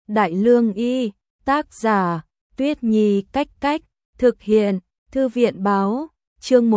Đại Lương Y, tác giả, Tuyết Nhi Cách, thực hiện, Thư viện báo, chương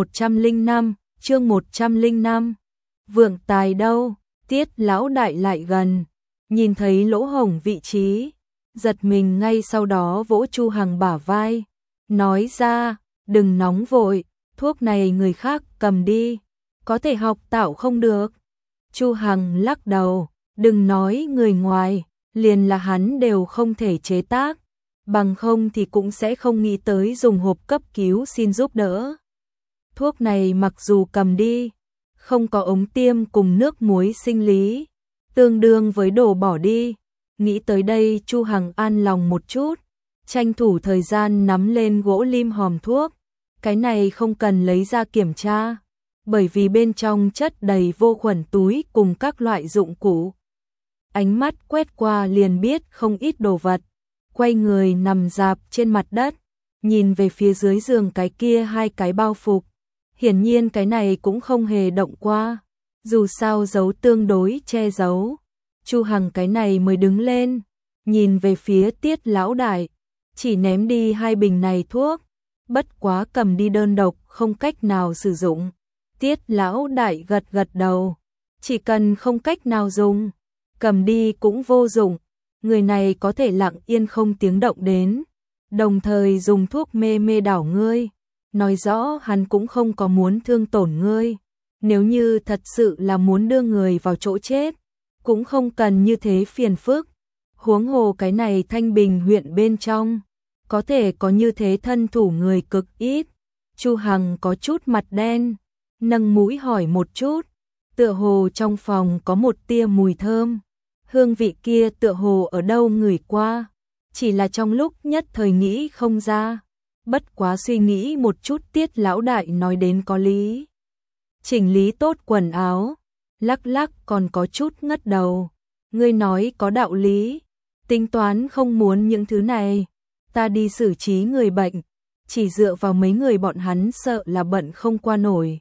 105, Vượng Tài đâu, Tiết lão đại lại gần, nhìn thấy lỗ hổng vị trí, giật mình ngay sau đó vỗ Chu Hằng bả vai, nói ra, đừng nóng vội, thuốc này người khác cầm đi, có thể học tạo không được. Chu Hằng lắc đầu, đừng nói người ngoài, liền là hắn đều không thể chế tác, bằng không thì cũng sẽ không nghĩ tới dùng hộp cấp cứu xin giúp đỡ. Thuốc này mặc dù cầm đi, không có ống tiêm cùng nước muối sinh lý, tương đương với đồ bỏ đi. Nghĩ tới đây Chu Hằng an lòng một chút, tranh thủ thời gian nắm lên gỗ lim hòm thuốc. Cái này không cần lấy ra kiểm tra, bởi vì bên trong chất đầy vô khuẩn túi cùng các loại dụng cụ. Ánh mắt quét qua liền biết không ít đồ vật, quay người nằm rạp trên mặt đất, nhìn về phía dưới giường cái kia hai cái bao phục. Hiển nhiên cái này cũng không hề động qua, dù sao giấu tương đối che giấu. Chu Hằng cái này mới đứng lên, nhìn về phía Tiết lão đại, chỉ ném đi hai bình này thuốc, bất quá cầm đi đơn độc không cách nào sử dụng. Tiết lão đại gật đầu, chỉ cần không cách nào dùng, cầm đi cũng vô dụng, người này có thể lặng yên không tiếng động đến, đồng thời dùng thuốc mê đảo ngươi, nói rõ hắn cũng không có muốn thương tổn ngươi, nếu như thật sự là muốn đưa người vào chỗ chết, cũng không cần như thế phiền phức, huống hồ cái này Thanh Bình huyện bên trong, có thể có như thế thân thủ người cực ít. Chu Hằng có chút mặt đen, nâng mũi hỏi một chút, tựa hồ trong phòng có một tia mùi thơm, hương vị kia tựa hồ ở đâu ngửi qua, chỉ là trong lúc nhất thời nghĩ không ra, bất quá suy nghĩ một chút Tiết lão đại nói đến có lý. Chỉnh lý tốt quần áo, lắc còn có chút ngất đầu, ngươi nói có đạo lý, tính toán không muốn những thứ này, ta đi xử trí người bệnh, chỉ dựa vào mấy người bọn hắn sợ là bận không qua nổi.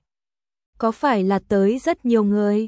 Có phải là tới rất nhiều người?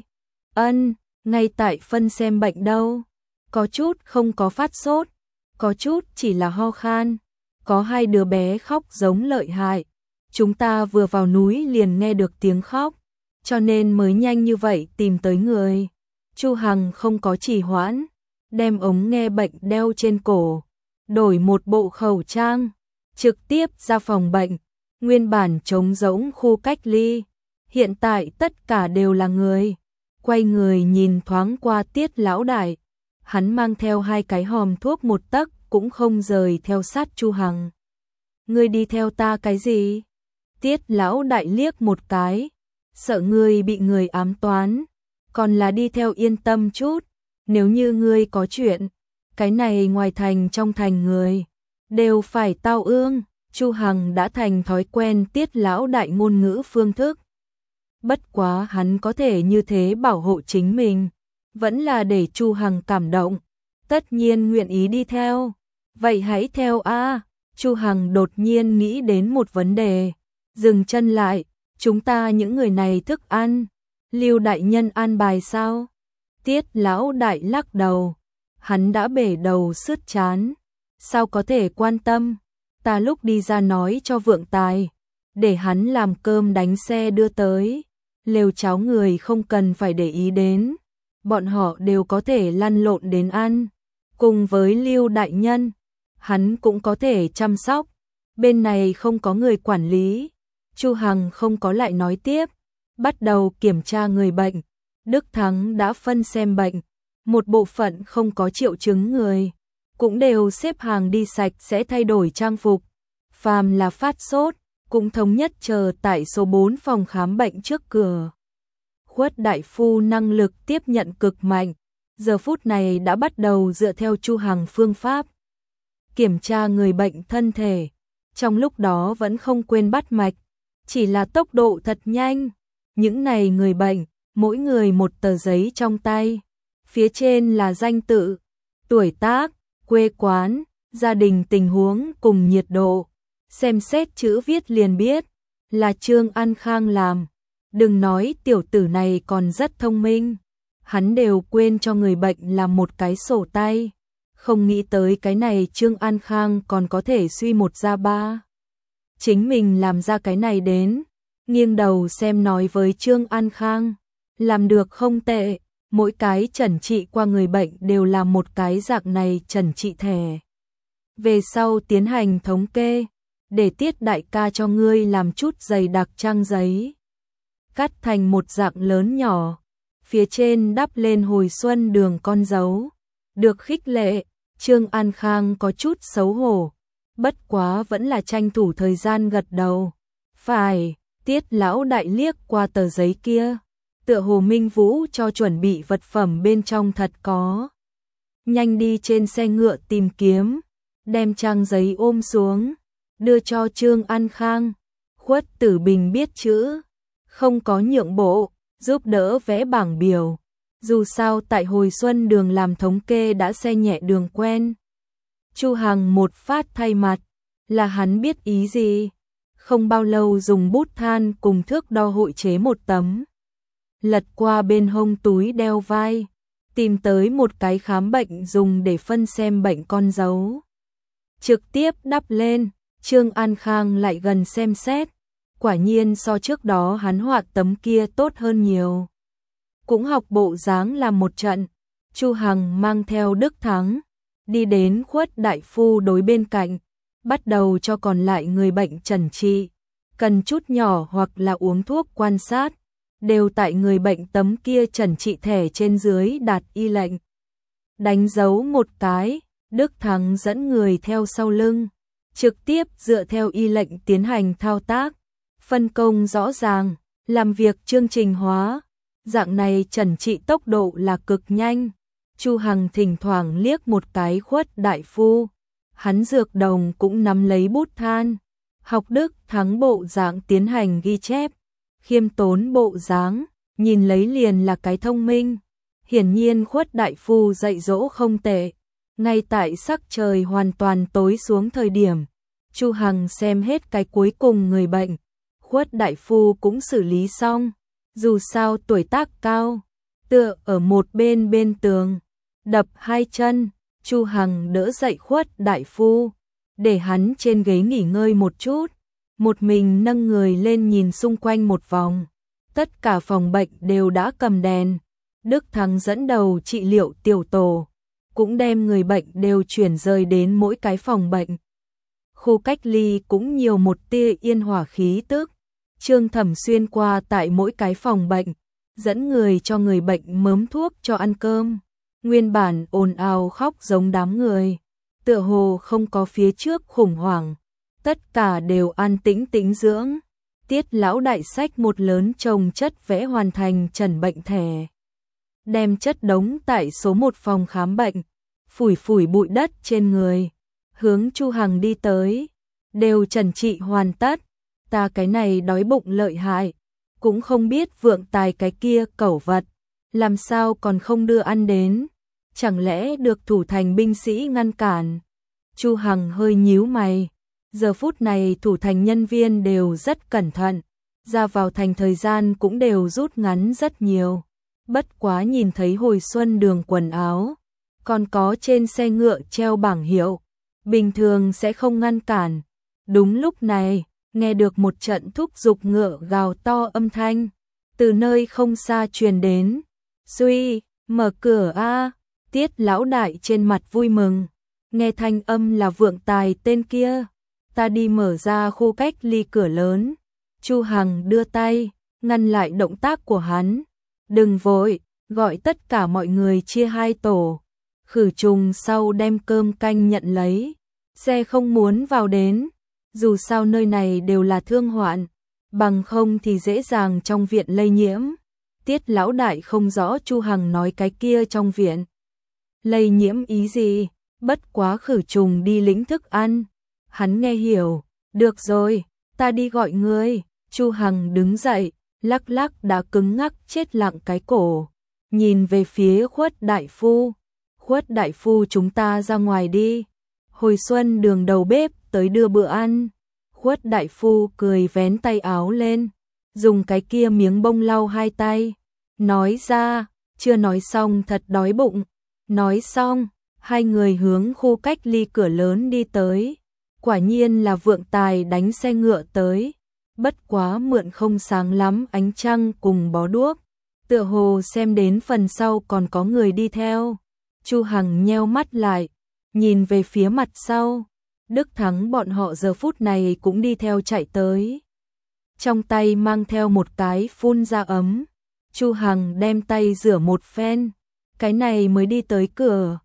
Ngay tại phân xem bệnh đâu, có chút không có phát sốt, có chút chỉ là ho khan, có hai đứa bé khóc giống lợi hại, chúng ta vừa vào núi liền nghe được tiếng khóc, cho nên mới nhanh như vậy tìm tới người. Chu Hằng không có trì hoãn, đem ống nghe bệnh đeo trên cổ, đổi một bộ khẩu trang, trực tiếp ra phòng bệnh, nguyên bản trống rỗng khu cách ly, hiện tại tất cả đều là người. Quay người nhìn thoáng qua Tiết lão đại, hắn mang theo hai cái hòm thuốc một tấc cũng không rời theo sát Chu Hằng. Ngươi đi theo ta cái gì? Tiết lão đại liếc một cái, sợ ngươi bị người ám toán, còn là đi theo yên tâm chút, nếu như ngươi có chuyện, cái này ngoài thành trong thành người đều phải tao ương. Chu Hằng đã thành thói quen Tiết lão đại ngôn ngữ phương thức. Bất quá hắn có thể như thế bảo hộ chính mình, vẫn là để Chu Hằng cảm động, tất nhiên nguyện ý đi theo. Vậy hãy theo a. Chu Hằng đột nhiên nghĩ đến một vấn đề, dừng chân lại, chúng ta những người này thức ăn, Lưu đại nhân an bài sao? Tiết lão đại lắc đầu, hắn đã bể đầu sứt chán, sao có thể quan tâm, ta lúc đi ra nói cho Vượng Tài, để hắn làm cơm đánh xe đưa tới, lều cháo người không cần phải để ý đến, bọn họ đều có thể lăn lộn đến ăn, cùng với Lưu đại nhân, hắn cũng có thể chăm sóc, bên này không có người quản lý. Chu Hằng không có lại nói tiếp, bắt đầu kiểm tra người bệnh. Đức Thắng đã phân xem bệnh, một bộ phận không có triệu chứng người, cũng đều xếp hàng đi sạch sẽ thay đổi trang phục. Phàm là phát sốt, cũng thống nhất chờ tại số 4 phòng khám bệnh trước cửa. Khuất đại phu năng lực tiếp nhận cực mạnh, giờ phút này đã bắt đầu dựa theo Chu Hằng phương pháp kiểm tra người bệnh thân thể, trong lúc đó vẫn không quên bắt mạch, chỉ là tốc độ thật nhanh. Những này người bệnh, mỗi người một tờ giấy trong tay, phía trên là danh tự, tuổi tác, quê quán, gia đình tình huống cùng nhiệt độ, xem xét chữ viết liền biết, là Trương An Khang làm. Đừng nói tiểu tử này còn rất thông minh, hắn đều quên cho người bệnh làm một cái sổ tay, Không nghĩ tới cái này Trương An Khang còn có thể suy một ra ba. Chính mình làm ra cái này đến, nghiêng đầu xem nói với Trương An Khang, làm được không tệ, mỗi cái chẩn trị qua người bệnh đều là một cái dạng này chẩn trị thẻ. Về sau tiến hành thống kê, để Tiết đại ca cho ngươi làm chút dày đặc trang giấy. Cắt thành một dạng lớn nhỏ, phía trên đắp lên hồi xuân đường con dấu. Được khích lệ, Trương An Khang có chút xấu hổ, bất quá vẫn là tranh thủ thời gian gật đầu. Phải, Tiết lão đại liếc qua tờ giấy kia, tựa hồ Minh Vũ cho chuẩn bị vật phẩm bên trong thật có. Nhanh đi trên xe ngựa tìm kiếm, đem trang giấy ôm xuống, đưa cho Trương An Khang. Khuất Tử Bình biết chữ, không có nhượng bộ, giúp đỡ vẽ bảng biểu. Dù sao tại hồi xuân đường làm thống kê đã xe nhẹ đường quen. Chu Hằng một phát thay mặt, là hắn biết ý gì. Không bao lâu dùng bút than cùng thước đo hội chế một tấm. Lật qua bên hông túi đeo vai, tìm tới một cái khám bệnh dùng để phân xem bệnh con dấu. Trực tiếp đắp lên, Trương An Khang lại gần xem xét. Quả nhiên so trước đó hắn họa tấm kia tốt hơn nhiều. Cũng học bộ dáng làm một trận, Chu Hằng mang theo Đức Thắng, đi đến Khuất đại phu đối bên cạnh, bắt đầu cho còn lại người bệnh chẩn trị, cần chút nhỏ hoặc là uống thuốc quan sát, đều tại người bệnh tấm kia chẩn trị thẻ trên dưới đạt y lệnh. Đánh dấu một cái, Đức Thắng dẫn người theo sau lưng, trực tiếp dựa theo y lệnh tiến hành thao tác, phân công rõ ràng, làm việc chương trình hóa. Dạng này chẩn trị tốc độ là cực nhanh. Chu Hằng thỉnh thoảng liếc một cái Khuất đại phu, hắn dược đồng cũng nắm lấy bút than, học Đức Thắng bộ dáng tiến hành ghi chép, khiêm tốn bộ dáng, nhìn lấy liền là cái thông minh. Hiển nhiên Khuất đại phu dạy dỗ không tệ. Ngay tại sắc trời hoàn toàn tối xuống thời điểm, Chu Hằng xem hết cái cuối cùng người bệnh, Khuất đại phu cũng xử lý xong. Dù sao tuổi tác cao, tựa ở một bên tường, đập hai chân, Chu Hằng đỡ dậy Khuất đại phu, để hắn trên ghế nghỉ ngơi một chút, một mình nâng người lên nhìn xung quanh một vòng. Tất cả phòng bệnh đều đã cầm đèn, Đức Thắng dẫn đầu trị liệu tiểu tổ, cũng đem người bệnh đều chuyển rời đến mỗi cái phòng bệnh. Khu cách ly cũng nhiều một tia yên hòa khí tức. Trương Thẩm xuyên qua tại mỗi cái phòng bệnh, dẫn người cho người bệnh mớm thuốc cho ăn cơm. Nguyên bản ồn ào khóc giống đám người, tựa hồ không có phía trước khủng hoảng, tất cả đều an tĩnh tĩnh dưỡng. Tiết lão đại xách một lớn chồng chất vẽ hoàn thành chẩn bệnh thẻ, đem chất đống tại số 1 phòng khám bệnh, phủi phủi bụi đất trên người, hướng Chu Hằng đi tới, đều chẩn trị hoàn tất. Ta cái này đói bụng lợi hại, cũng không biết Vượng Tài cái kia cẩu vật, làm sao còn không đưa ăn đến, chẳng lẽ được thủ thành binh sĩ ngăn cản. Chu Hằng hơi nhíu mày, giờ phút này thủ thành nhân viên đều rất cẩn thận, ra vào thành thời gian cũng đều rút ngắn rất nhiều. Bất quá nhìn thấy hồi xuân đường quần áo, còn có trên xe ngựa treo bảng hiệu, bình thường sẽ không ngăn cản. Đúng lúc này, nghe được một trận thúc giục ngựa gào to âm thanh, từ nơi không xa truyền đến. Suy, mở cửa a! Tiết lão đại trên mặt vui mừng, nghe thanh âm là Vượng Tài tên kia. Ta đi mở ra khu cách ly cửa lớn. Chu Hằng đưa tay, ngăn lại động tác của hắn. Đừng vội, gọi tất cả mọi người chia hai tổ. Khử trùng sau đem cơm canh nhận lấy. Xe không muốn vào đến. Dù sao nơi này đều là thương hoạn, bằng không thì dễ dàng trong viện lây nhiễm. Tiết lão đại không rõ Chu Hằng nói cái kia trong viện lây nhiễm ý gì, bất quá khử trùng đi lĩnh thức ăn. Hắn nghe hiểu, được rồi, ta đi gọi ngươi. Chu Hằng đứng dậy, lắc lắc đã cứng ngắc chết lặng cái cổ, nhìn về phía Khuất đại phu. Khuất đại phu, chúng ta ra ngoài đi. Hồi xuân đường đầu bếp tới đưa bữa ăn. Khuất đại phu cười vén tay áo lên, dùng cái kia miếng bông lau hai tay, nói ra, chưa nói xong thật đói bụng. Nói xong, Hai người hướng khu cách ly cửa lớn đi tới. Quả nhiên là Vượng Tài đánh xe ngựa tới. Bất quá mượn không sáng lắm ánh trăng cùng bó đuốc. Tựa hồ xem đến phần sau còn có người đi theo. Chu Hằng nheo mắt lại, nhìn về phía mặt sau. Đức Thắng bọn họ giờ phút này cũng đi theo chạy tới. Trong tay mang theo một cái phun ra ấm. Chu Hằng đem tay rửa một phen. Cái này mới đi tới cửa.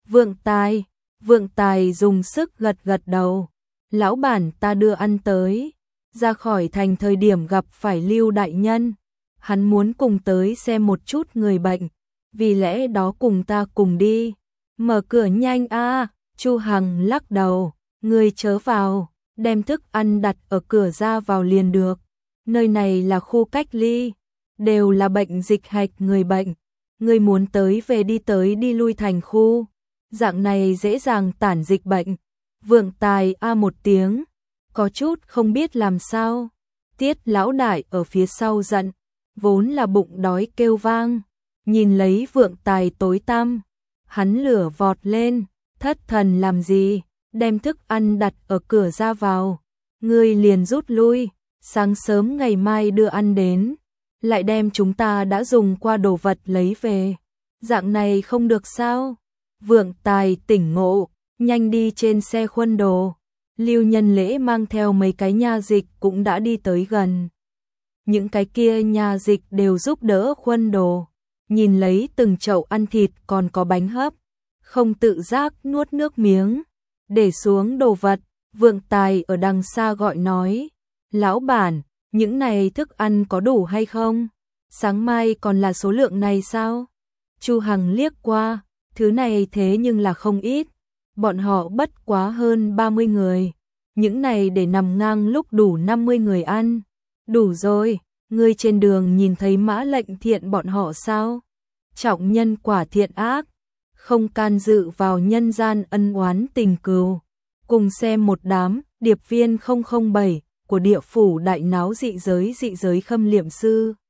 Vượng Tài dùng sức gật gật đầu. Lão bản ta đưa ăn tới. Ra khỏi thành thời điểm gặp phải Lưu đại nhân. Hắn muốn cùng tới xem một chút người bệnh. Vì lẽ đó cùng ta cùng đi. Mở cửa nhanh a. Chu Hằng lắc đầu. Ngươi chớ vào. Đem thức ăn đặt ở cửa ra vào liền được. Nơi này là khu cách ly. Đều là bệnh dịch hạch người bệnh. Ngươi muốn tới đi lui thành khu. Dạng này dễ dàng tản dịch bệnh. Vượng Tài a một tiếng. Có chút không biết làm sao. Tiết lão đại ở phía sau giận. Vốn là bụng đói kêu vang. Nhìn lấy Vượng Tài tối tăm. Hắn lửa vọt lên. Thất thần làm gì. Đem thức ăn đặt ở cửa ra vào. Ngươi liền rút lui. Sáng sớm ngày mai đưa ăn đến. Lại đem chúng ta đã dùng qua đồ vật lấy về. Dạng này không được sao. Vượng Tài tỉnh ngộ. Nhanh đi trên xe khuân đồ. Lưu Nhân Lễ mang theo mấy cái nha dịch cũng đã đi tới gần. Những cái kia nha dịch đều giúp đỡ khuân đồ. Nhìn lấy từng chậu ăn thịt còn có bánh hấp. Không tự giác nuốt nước miếng. Để xuống đồ vật. Vượng Tài ở đằng xa gọi nói. Lão bản, những này thức ăn có đủ hay không? Sáng mai còn là số lượng này sao? Chu Hằng liếc qua. Thứ này thế nhưng là không ít. Bọn họ bất quá hơn 30 người. Những này để nằm ngang lúc đủ 50 người ăn. Đủ rồi, ngươi trên đường nhìn thấy Mã Lệnh Thiện bọn họ sao? Trọng nhân quả thiện ác, không can dự vào nhân gian ân oán tình cừu. Cùng xem một đám điệp viên 007 của địa phủ đại náo dị giới khâm liệm sư.